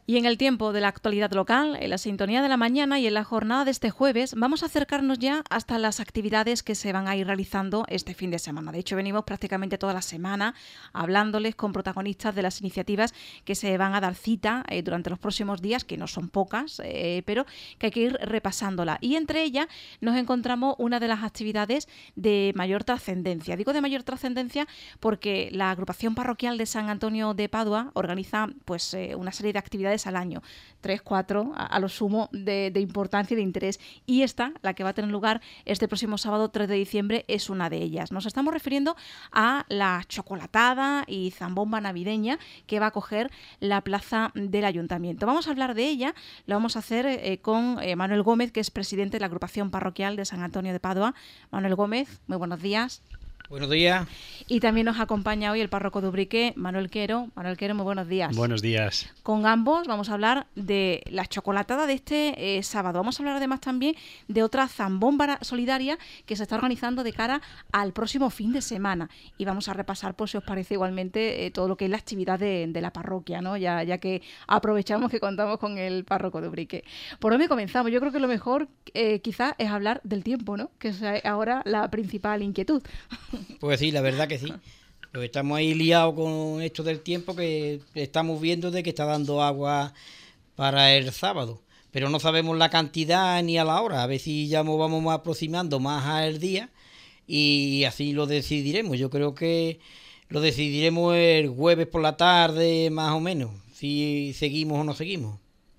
Y en el tiempo de la actualidad local, en la sintonía de la mañana y en la jornada de este jueves, vamos a acercarnos ya hasta las actividades que se van a ir realizando este fin de semana. De hecho, venimos prácticamente toda la semana hablándoles con protagonistas de las iniciativas que se van a dar cita durante los próximos días, que no son pocas, pero que hay que ir repasándola. Y entre ellas nos encontramos una de las actividades de mayor trascendencia. Digo de mayor trascendencia porque la agrupación parroquial de San Antonio de Padua organiza pues una serie de actividades al año, 3, 4 a lo sumo de importancia y de interés, y esta, la que va a tener lugar este próximo sábado 3 de diciembre, es una de ellas. Nos estamos refiriendo a la chocolatada y zambomba navideña que va a acoger la plaza del Ayuntamiento. Vamos a hablar de ella, lo vamos a hacer con Manuel Gómez, que es presidente de la agrupación parroquial de San Antonio de Padua. Manuel Gómez, muy buenos días. Buenos días. Y también nos acompaña hoy el párroco de Ubrique, Manuel Quero. Manuel Quero, muy buenos días. Buenos días. Con ambos vamos a hablar de la chocolatada de este sábado. Vamos a hablar además también de otra zambomba solidaria que se está organizando de cara al próximo fin de semana. Y vamos a repasar, pues si os parece igualmente, todo lo que es la actividad de la parroquia, ¿no? Ya que aprovechamos que contamos con el párroco de Ubrique. ¿Por dónde comenzamos? Yo creo que lo mejor quizás es hablar del tiempo, ¿no? Que es ahora la principal inquietud. Pues sí, la verdad que sí. Pues estamos ahí liados con esto del tiempo, que estamos viendo de que está dando agua para el sábado, pero no sabemos la cantidad ni a la hora. A ver si ya nos vamos aproximando más al día y así lo decidiremos. Yo creo que lo decidiremos el jueves por la tarde, más o menos, si seguimos o no seguimos.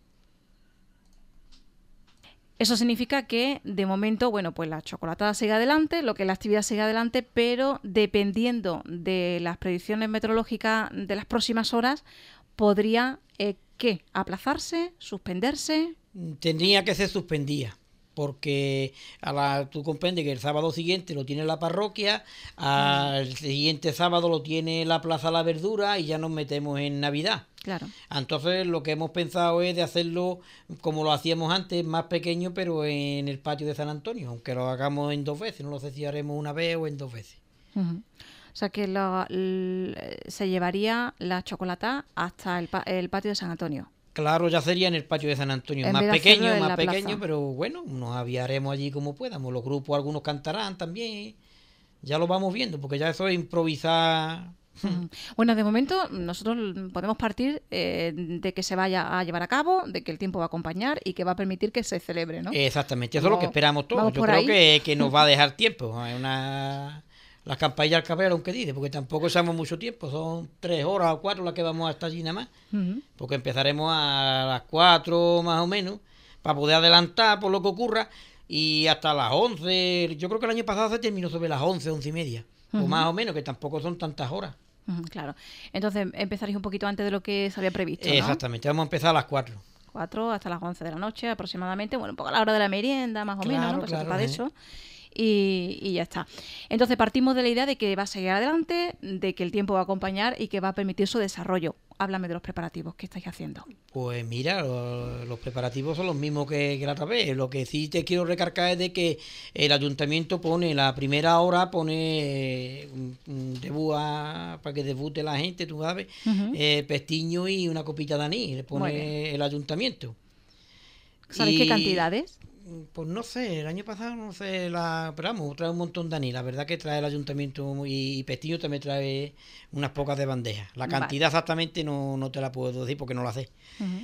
Eso significa que, de momento, bueno, pues la chocolatada sigue adelante, lo que la actividad sigue adelante, pero dependiendo de las predicciones meteorológicas de las próximas horas, podría, ¿qué? ¿Aplazarse? ¿Suspenderse? Tendría que ser suspendida, porque tú comprendes que el sábado siguiente lo tiene la parroquia, al siguiente sábado lo tiene la Plaza La Verdura y ya nos metemos en Navidad. Claro. Entonces lo que hemos pensado es de hacerlo como lo hacíamos antes, más pequeño, pero en el patio de San Antonio, aunque lo hagamos en 2 veces, no sé si haremos una vez o en 2 veces. Uh-huh. O sea que se llevaría la chocolata hasta el patio de San Antonio. Claro, ya sería en el patio de San Antonio, más pequeño, pero bueno, nos aviaremos allí como podamos. Los grupos, algunos cantarán también, ya lo vamos viendo, porque ya eso es improvisar. Bueno, de momento nosotros podemos partir de que se vaya a llevar a cabo, de que el tiempo va a acompañar y que va a permitir que se celebre, ¿no? Exactamente, eso es lo que esperamos todos. Yo creo que nos va a dejar tiempo. Las campañas al cabrero, aunque dice, porque tampoco usamos mucho tiempo, son 3 horas o 4 las que vamos a estar allí nada más, porque empezaremos a las 4 más o menos, para poder adelantar por lo que ocurra, y hasta las 11, yo creo que el año pasado se terminó sobre las 11, 11 y media, o más o menos, que tampoco son tantas horas. Claro, entonces empezaréis un poquito antes de lo que se había previsto, ¿no? Exactamente, vamos a empezar a las 4. 4 hasta las 11 de la noche aproximadamente, bueno, un poco a la hora de la merienda, más o menos, ¿no? Pues se trata de eso. Y ya está. Entonces partimos de la idea de que va a seguir adelante, de que el tiempo va a acompañar y que va a permitir su desarrollo. Háblame de los preparativos que estáis haciendo. Pues mira, los preparativos son los mismos que la otra vez. Lo que sí te quiero recargar es de que el ayuntamiento pone la primera hora, pone un debut para que debute la gente, tú sabes, pestiño y una copita de anís, le pone el ayuntamiento. ¿Sabéis qué cantidades? Pues no sé, el año pasado no sé, pero vamos, trae un montón de anís. La verdad que trae el ayuntamiento y Pestiño también trae unas pocas de bandejas. La cantidad exactamente no te la puedo decir porque no la sé.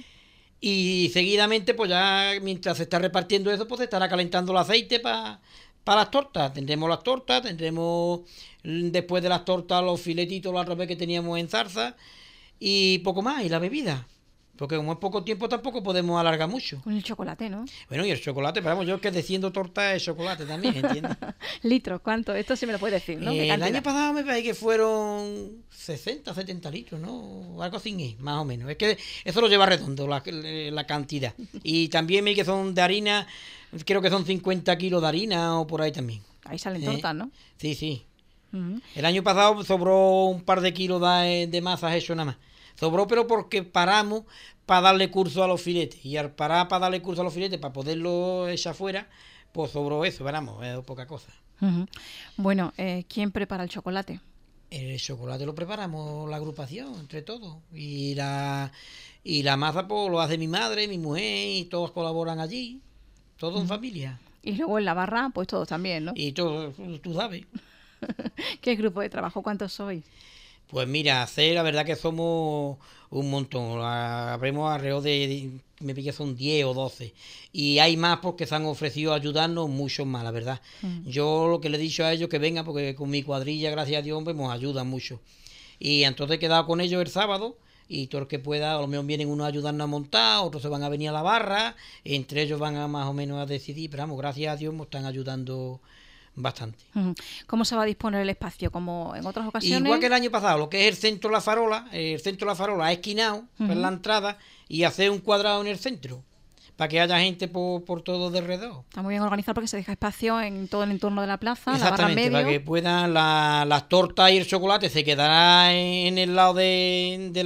Y seguidamente, pues ya mientras se está repartiendo eso, pues se estará calentando el aceite para las tortas. Tendremos las tortas, tendremos después de las tortas los filetitos la otra vez que teníamos en zarza y poco más, y la bebida. Porque como es poco tiempo tampoco podemos alargar mucho. Con el chocolate, ¿no? Bueno, y el chocolate, pero vamos, yo que desciendo torta de chocolate también, ¿entiendes? ¿Litros? ¿Cuánto? Esto sí me lo puedes decir, ¿no? El año pasado me parece que fueron 60, 70 litros, ¿no? Algo así, más o menos. Es que eso lo lleva redondo, la cantidad. Y también me que son de harina, creo que son 50 kilos de harina o por ahí también. Ahí salen tortas, ¿no? Sí, sí. El año pasado sobró un par de kilos de masas eso nada más. Sobró, pero porque paramos para darle curso a los filetes. Y al parar para darle curso a los filetes, para poderlo echar fuera, pues sobró eso, veramos, es poca cosa. Bueno, ¿quién prepara el chocolate? El chocolate lo preparamos la agrupación, entre todos. Y la masa pues lo hace mi madre, mi mujer, y todos colaboran allí. Todo en familia. Y luego en la barra, pues todos también, ¿no? Y todo, tú sabes. ¿Qué grupo de trabajo? ¿Cuántos sois? Pues mira, la verdad que somos un montón. Habremos alrededor me pilla son 10 o 12. Y hay más porque se han ofrecido a ayudarnos, muchos más, la verdad. Yo lo que le he dicho a ellos que vengan, porque con mi cuadrilla, gracias a Dios, pues, nos ayudan mucho. Y entonces he quedado con ellos el sábado. Y todo el que pueda, a lo mejor vienen unos a ayudarnos a montar, otros se van a venir a la barra. Entre ellos van a más o menos a decidir. Pero vamos, gracias a Dios nos están ayudando bastante. ¿Cómo se va a disponer el espacio? ¿Como en otras ocasiones? Igual que el año pasado, lo que es el centro de la farola, ha esquinado por la entrada y hacer un cuadrado en el centro, para que haya gente por todo alrededor. Está muy bien organizado porque se deja espacio en todo el entorno de la plaza, Exactamente, la barra en medio. para que puedan las tortas y el chocolate se quedará en el lado del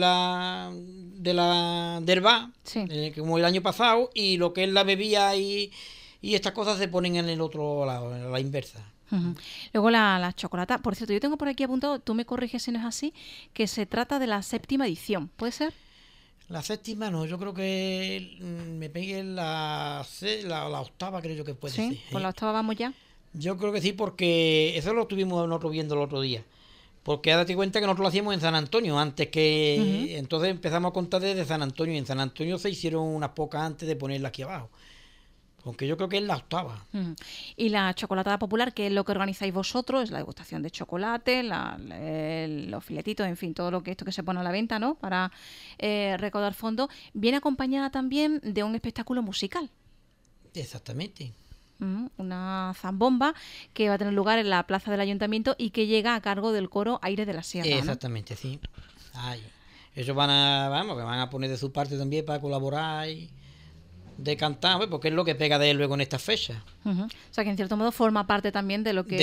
bar, Sí. Como el año pasado, y lo que es la bebida y estas cosas se ponen en el otro lado, en la inversa. Luego la chocolata. Por cierto, yo tengo por aquí apuntado, tú me corriges si no es así, que se trata de la 7ª edición. ¿Puede ser? La 7ª no, yo creo que me pegué la 8ª, creo yo que puede ser. Sí, con la 8ª vamos ya. Yo creo que sí, porque eso lo estuvimos nosotros viendo el otro día. Porque date cuenta que nosotros lo hacíamos en San Antonio antes que... Entonces empezamos a contar desde San Antonio, y en San Antonio se hicieron unas pocas antes de ponerla aquí abajo. Aunque yo creo que es la 8ª. Y la chocolatada popular, que es lo que organizáis vosotros, es la degustación de chocolate, los filetitos, en fin, todo lo que esto que se pone a la venta, ¿no? Para recaudar fondos. Viene acompañada también de un espectáculo musical. Exactamente. Una zambomba que va a tener lugar en la plaza del ayuntamiento y que llega a cargo del coro Aire de la Sierra, ¿no? Exactamente, sí. Ay, ellos van a poner de su parte también para colaborar y de cantar, porque es lo que pega de él luego en estas fechas. O sea que en cierto modo forma parte también de lo que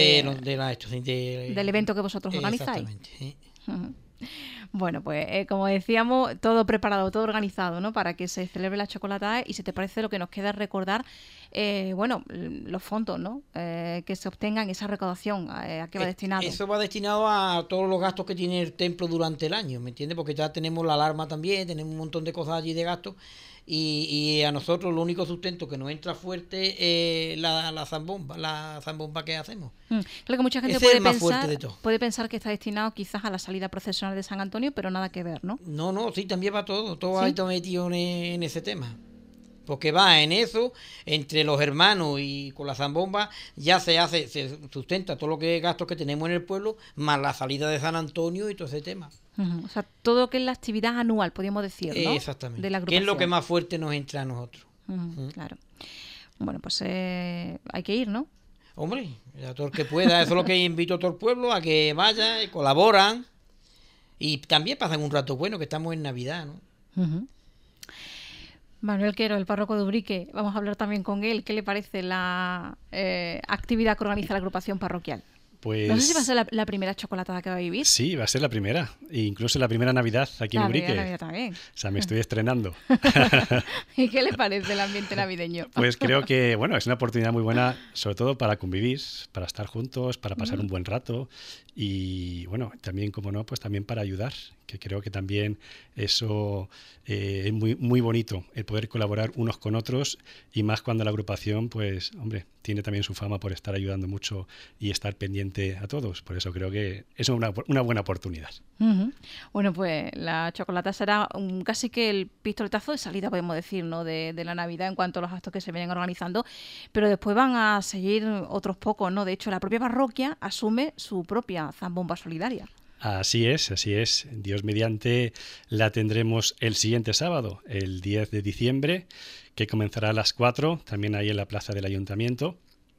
del evento que vosotros organizáis. Exactamente, sí. Bueno, pues como decíamos, todo preparado, todo organizado, ¿no? Para que se celebre la chocolatada. Y si te parece, lo que nos queda es recordar, los fondos, ¿no? Que se obtengan, esa recaudación, ¿a qué va destinado? Eso va destinado a todos los gastos que tiene el templo durante el año, ¿me entiendes? Porque ya tenemos la alarma también, tenemos un montón de cosas allí de gastos. Y a nosotros lo único sustento que nos entra fuerte es la zambomba que hacemos. Claro que mucha gente puede pensar que está destinado quizás a la salida procesional de San Antonio, pero nada que ver, ¿no? No, sí, también va todo ¿Sí? Está metido en ese tema. Porque va en eso, entre los hermanos y con la zambomba, ya se sustenta todo lo que es gastos que tenemos en el pueblo, más la salida de San Antonio y todo ese tema. O sea, todo lo que es la actividad anual, podríamos decir, ¿no? Exactamente. De la que es lo agrupación. que más fuerte nos entra a nosotros. Claro. Bueno, pues hay que ir, ¿no? Hombre, a todo el que pueda, eso es lo que invito a todo el pueblo, a que vaya, colaboran y también pasan un rato bueno, que estamos en Navidad, ¿no? Manuel Quero, el párroco de Ubrique, vamos a hablar también con él. ¿Qué le parece la actividad que organiza la agrupación parroquial? Pues, no sé si va a ser la primera chocolatada que va a vivir. Sí, va a ser la primera. E incluso la primera Navidad aquí en Ubrique. Navidad también. O sea, me estoy estrenando. ¿Y qué le parece el ambiente navideño? Pues creo que, es una oportunidad muy buena, sobre todo para convivir, para estar juntos, para pasar un buen rato y, también, como no, pues también para ayudar, que creo que también eso es muy, muy bonito, el poder colaborar unos con otros y más cuando la agrupación, pues, hombre, tiene también su fama por estar ayudando mucho y estar pendiente a todos. Por eso creo que es una buena oportunidad. Bueno, pues la chocolata será casi que el pistoletazo de salida, podemos decir, ¿no? de la Navidad en cuanto a los actos que se vienen organizando, pero después van a seguir otros pocos, ¿no? De hecho, la propia parroquia asume su propia zambomba solidaria. Así es. Dios mediante la tendremos el siguiente sábado, el 10 de diciembre, que comenzará a las 4, también ahí en la plaza del ayuntamiento.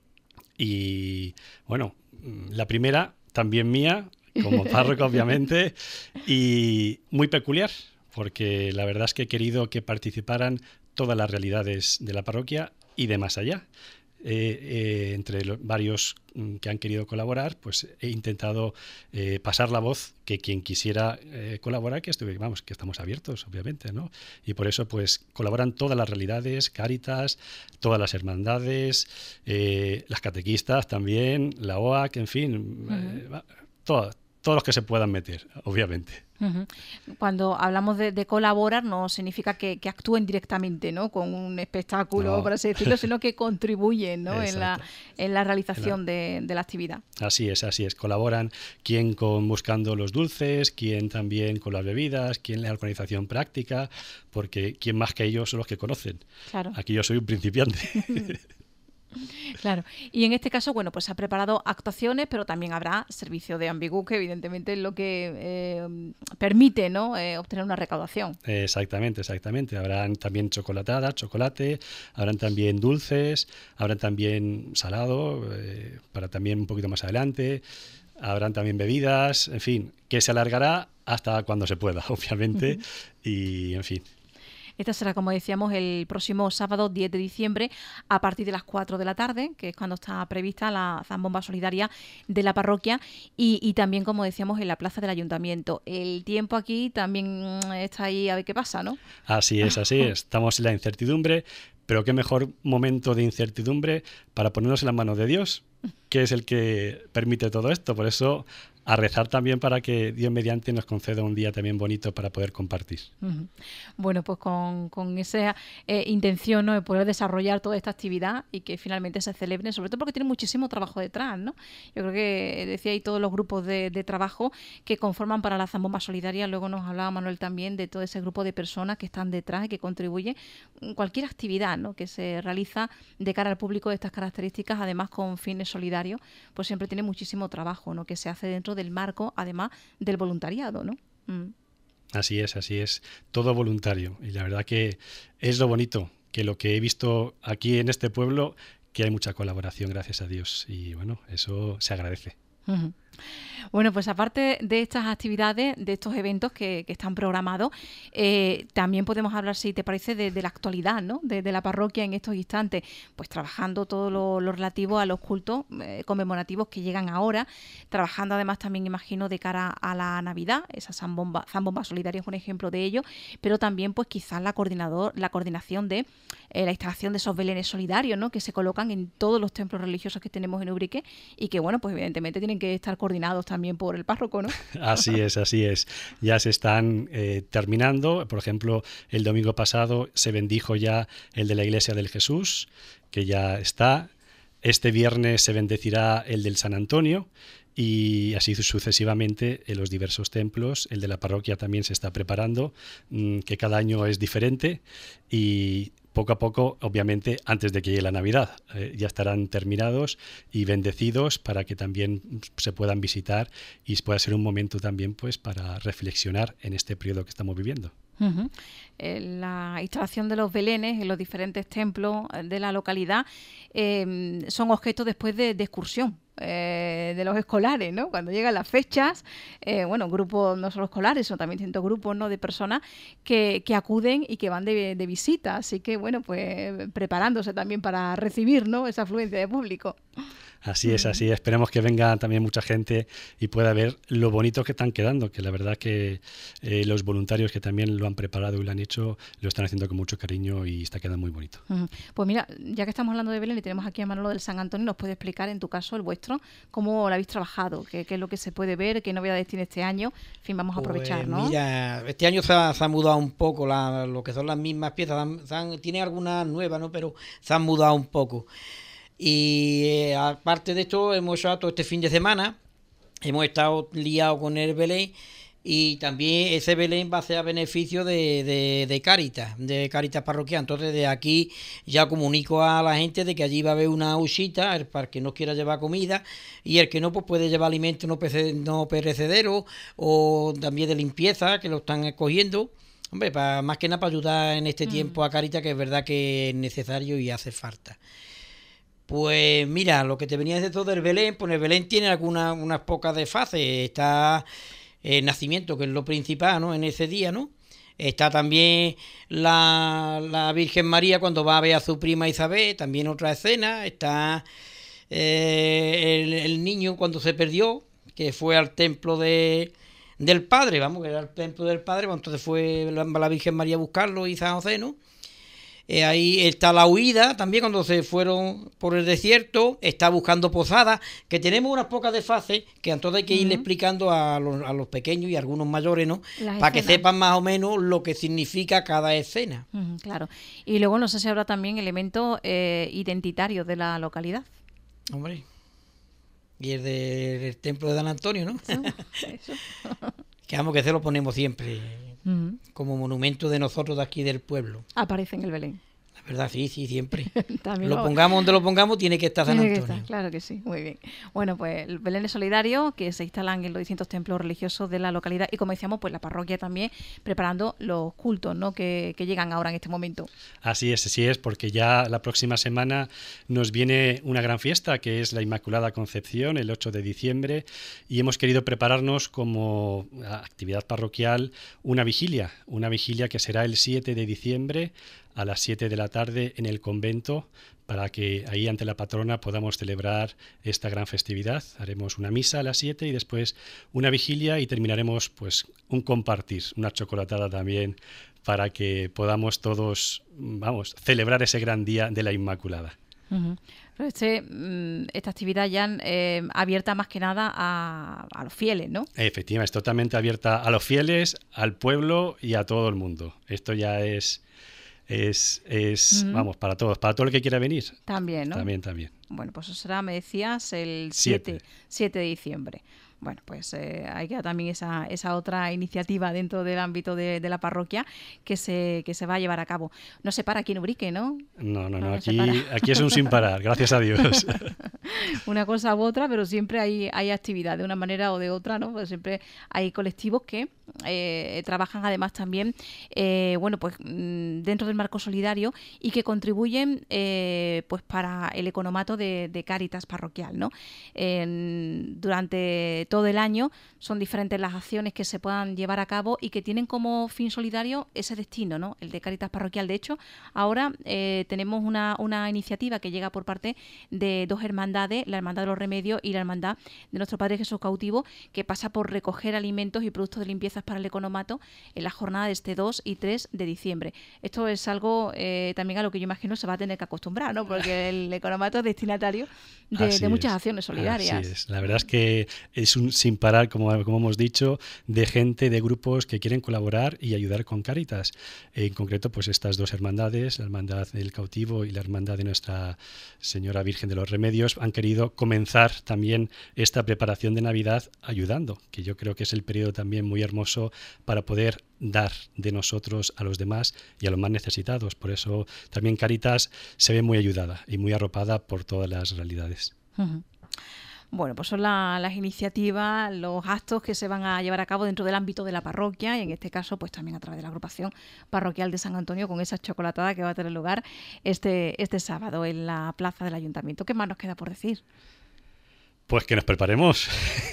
Y la primera también mía, como párroco obviamente, y muy peculiar, porque la verdad es que he querido que participaran todas las realidades de la parroquia y de más allá. Entre los varios que han querido colaborar, pues he intentado pasar la voz, que quien quisiera colaborar, que estamos abiertos, obviamente, ¿no? Y por eso, pues, colaboran todas las realidades, Cáritas, todas las hermandades, las catequistas también, la OAC, en fin, todos los que se puedan meter, obviamente. Cuando hablamos de colaborar, no significa que actúen directamente, ¿no?, con un espectáculo, No. por así decirlo, sino que contribuyen, ¿no?, en la realización de la actividad. Así es. Colaboran quien buscando los dulces, quien también con las bebidas, quien la organización práctica, porque quien más que ellos son los que conocen. Claro. Aquí yo soy un principiante. Claro, y en este caso, bueno, pues se ha preparado actuaciones, pero también habrá servicio de ambigú, que evidentemente es lo que permite, ¿no?, obtener una recaudación. Exactamente. Habrán también chocolate, habrán también dulces, habrán también salado, para también un poquito más adelante, habrán también bebidas, en fin, que se alargará hasta cuando se pueda, obviamente, y en fin. Esta será, como decíamos, el próximo sábado 10 de diciembre a partir de las 4 de la tarde, que es cuando está prevista la zambomba solidaria de la parroquia y también, como decíamos, en la plaza del ayuntamiento. El tiempo aquí también está ahí a ver qué pasa, ¿no? Así es. Estamos en la incertidumbre, pero qué mejor momento de incertidumbre para ponernos en las manos de Dios, que es el que permite todo esto. Por eso, a rezar también para que Dios mediante nos conceda un día también bonito para poder compartir. Bueno, pues con esa intención, ¿no?, de poder desarrollar toda esta actividad y que finalmente se celebre, sobre todo porque tiene muchísimo trabajo detrás, ¿no? Yo creo que decía ahí todos los grupos de trabajo que conforman para la zambomba solidaria. Luego nos hablaba Manuel también de todo ese grupo de personas que están detrás y que contribuyen cualquier actividad, ¿no?, que se realiza de cara al público de estas características, además con fines solidarios, pues siempre tiene muchísimo trabajo, ¿no?, que se hace dentro del marco, además, del voluntariado, ¿no? Así es, todo voluntario. Y la verdad que es lo bonito, que lo que he visto aquí en este pueblo, que hay mucha colaboración, gracias a Dios. Y bueno, eso se agradece. Bueno, pues aparte de estas actividades, de estos eventos que están programados, también podemos hablar, si te parece, de la actualidad, ¿no?, de la parroquia en estos instantes, pues trabajando todo lo relativo a los cultos conmemorativos que llegan ahora, trabajando además también, imagino, de cara a la Navidad. Esa zambomba solidaria es un ejemplo de ello, pero también pues quizás la coordinación de la instalación de esos belenes solidarios, ¿no?, que se colocan en todos los templos religiosos que tenemos en Ubrique y que, bueno, pues evidentemente tienen que estar coordinados también por el párroco, ¿no? Así es. Ya se están terminando. Por ejemplo, el domingo pasado se bendijo ya el de la Iglesia del Jesús, que ya está. Este viernes se bendecirá el del San Antonio y así sucesivamente en los diversos templos. El de la parroquia también se está preparando, que cada año es diferente y poco a poco, obviamente, antes de que llegue la Navidad, ya estarán terminados y bendecidos para que también se puedan visitar y pueda ser un momento también pues para reflexionar en este periodo que estamos viviendo. La instalación de los belenes en los diferentes templos de la localidad son objeto después de excursión de los escolares, ¿no? Cuando llegan las fechas, grupos no solo escolares, sino también distintos grupos, ¿no?, de personas que acuden y que van de visita. Así que, bueno, pues preparándose también para recibir, ¿no?, esa afluencia de público. Así es. Esperemos que venga también mucha gente y pueda ver lo bonito que están quedando, que la verdad que los voluntarios que también lo han preparado y lo han hecho, lo están haciendo con mucho cariño y está quedando muy bonito. Pues mira, ya que estamos hablando de Belén y tenemos aquí a Manolo del San Antonio, ¿nos puede explicar en tu caso, el vuestro, cómo lo habéis trabajado? ¿Qué es lo que se puede ver? ¿Qué novedades tiene este año? En fin, vamos a aprovechar, ¿no? Mira, este año se ha mudado un poco lo que son las mismas piezas. Tiene algunas nuevas, ¿no?, pero se han mudado un poco. Y aparte de esto, hemos hecho todo este fin de semana, hemos estado liados con el Belén y también ese Belén va a ser a beneficio de Cáritas parroquial. Entonces de aquí ya comunico a la gente de que allí va a haber una huchita para el que no quiera llevar comida y el que no, pues puede llevar alimentos no perecederos o también de limpieza, que lo están escogiendo. Hombre, más que nada para ayudar en este tiempo a Cáritas, que es verdad que es necesario y hace falta. Pues mira, lo que te venía de todo del Belén, pues el Belén tiene unas pocas de fases. Está el nacimiento, que es lo principal, ¿no?, en ese día, ¿no? Está también la Virgen María cuando va a ver a su prima Isabel, también otra escena. Está el niño cuando se perdió, que fue al templo del Padre, que era el templo del Padre, entonces fue la Virgen María a buscarlo y San José, ¿no? Ahí está la huida también cuando se fueron por el desierto, está buscando posadas, que tenemos unas pocas desfases que entonces hay que irle explicando a los pequeños y a algunos mayores, ¿no? Para que sepan más o menos lo que significa cada escena. Claro. Y luego no sé si habrá también elementos identitarios de la localidad. Hombre. Y el del templo de San Antonio, ¿no? Eso. Que vamos, que se lo ponemos siempre como monumento de nosotros de aquí del pueblo. Aparece en el Belén. La verdad, sí, siempre. También lo pongamos donde lo pongamos, tiene que estar San Antonio. Claro que sí, muy bien. Bueno, pues el Belén es solidario, que se instalan en los distintos templos religiosos de la localidad y, como decíamos, pues la parroquia también preparando los cultos, ¿no? que llegan ahora en este momento. Así es, porque ya la próxima semana nos viene una gran fiesta, que es la Inmaculada Concepción, el 8 de diciembre, y hemos querido prepararnos como actividad parroquial una vigilia que será el 7 de diciembre, a las 7 de la tarde en el convento, para que ahí ante la patrona podamos celebrar esta gran festividad. Haremos una misa a las 7 y después una vigilia y terminaremos pues un compartir, una chocolatada también, para que podamos todos, celebrar ese gran día de la Inmaculada. Esta actividad ya abierta más que nada a los fieles, ¿no? Efectivamente, es totalmente abierta a los fieles, al pueblo y a todo el mundo. Esto ya es para todos, para todo el que quiera venir. También, ¿no? También. Bueno, pues eso será, me decías, el 7 de diciembre. Bueno, pues hay que también esa otra iniciativa dentro del ámbito de la parroquia que se va a llevar a cabo. No se para aquí en Ubrique, ¿no? No, aquí es un sin parar, gracias a Dios. Una cosa u otra, pero siempre hay actividad de una manera o de otra, ¿no? Pues siempre hay colectivos que trabajan además también pues dentro del marco solidario y que contribuyen pues para el economato de Cáritas parroquial, ¿no? Durante todo el año son diferentes las acciones que se puedan llevar a cabo y que tienen como fin solidario ese destino, ¿no? El de Cáritas parroquial. De hecho, ahora tenemos una iniciativa que llega por parte de dos hermandades, la Hermandad de los Remedios y la Hermandad de Nuestro Padre Jesús Cautivo, que pasa por recoger alimentos y productos de limpieza para el economato en la jornada de este 2 y 3 de diciembre. Esto es algo también a lo que yo imagino se va a tener que acostumbrar, ¿no? Porque el economato es destinatario de muchas acciones solidarias. Así es. La verdad es que es un sin parar, como hemos dicho, de gente, de grupos que quieren colaborar y ayudar con Cáritas. En concreto, pues estas dos hermandades, la Hermandad del Cautivo y la Hermandad de Nuestra Señora Virgen de los Remedios, han querido comenzar también esta preparación de Navidad ayudando, que yo creo que es el periodo también muy hermoso para poder dar de nosotros a los demás y a los más necesitados. Por eso también Cáritas se ve muy ayudada y muy arropada por todas las realidades. Bueno, pues son las iniciativas, los actos que se van a llevar a cabo dentro del ámbito de la parroquia y en este caso pues también a través de la agrupación parroquial de San Antonio con esa chocolatada que va a tener lugar este sábado en la plaza del Ayuntamiento. ¿Qué más nos queda por decir? Pues que nos preparemos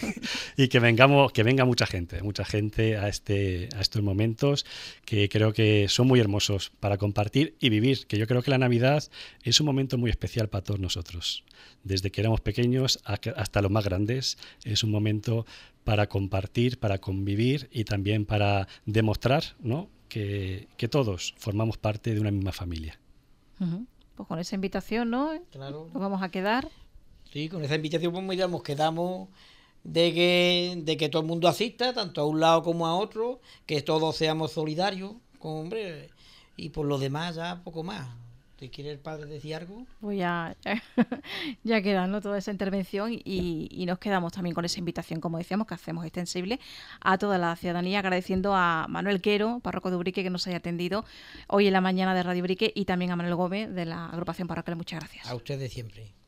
y que venga mucha gente a estos momentos que creo que son muy hermosos para compartir y vivir, que yo creo que la Navidad es un momento muy especial para todos nosotros. Desde que éramos pequeños hasta los más grandes, es un momento para compartir, para convivir y también para demostrar, ¿no?, que todos formamos parte de una misma familia. Pues con esa invitación, ¿no? Claro. Nos vamos a quedar. Sí, con esa invitación pues nos quedamos de que todo el mundo asista, tanto a un lado como a otro, que todos seamos solidarios, hombre, y por lo demás ya poco más. ¿Te quiere el padre decir algo? Pues ya queda, ¿no?, toda esa intervención y nos quedamos también con esa invitación, como decíamos, que hacemos extensible a toda la ciudadanía, agradeciendo a Manuel Quero, párroco de Ubrique, que nos haya atendido hoy en la mañana de Radio Ubrique, y también a Manuel Gómez de la agrupación parroquial. Muchas gracias. A ustedes siempre.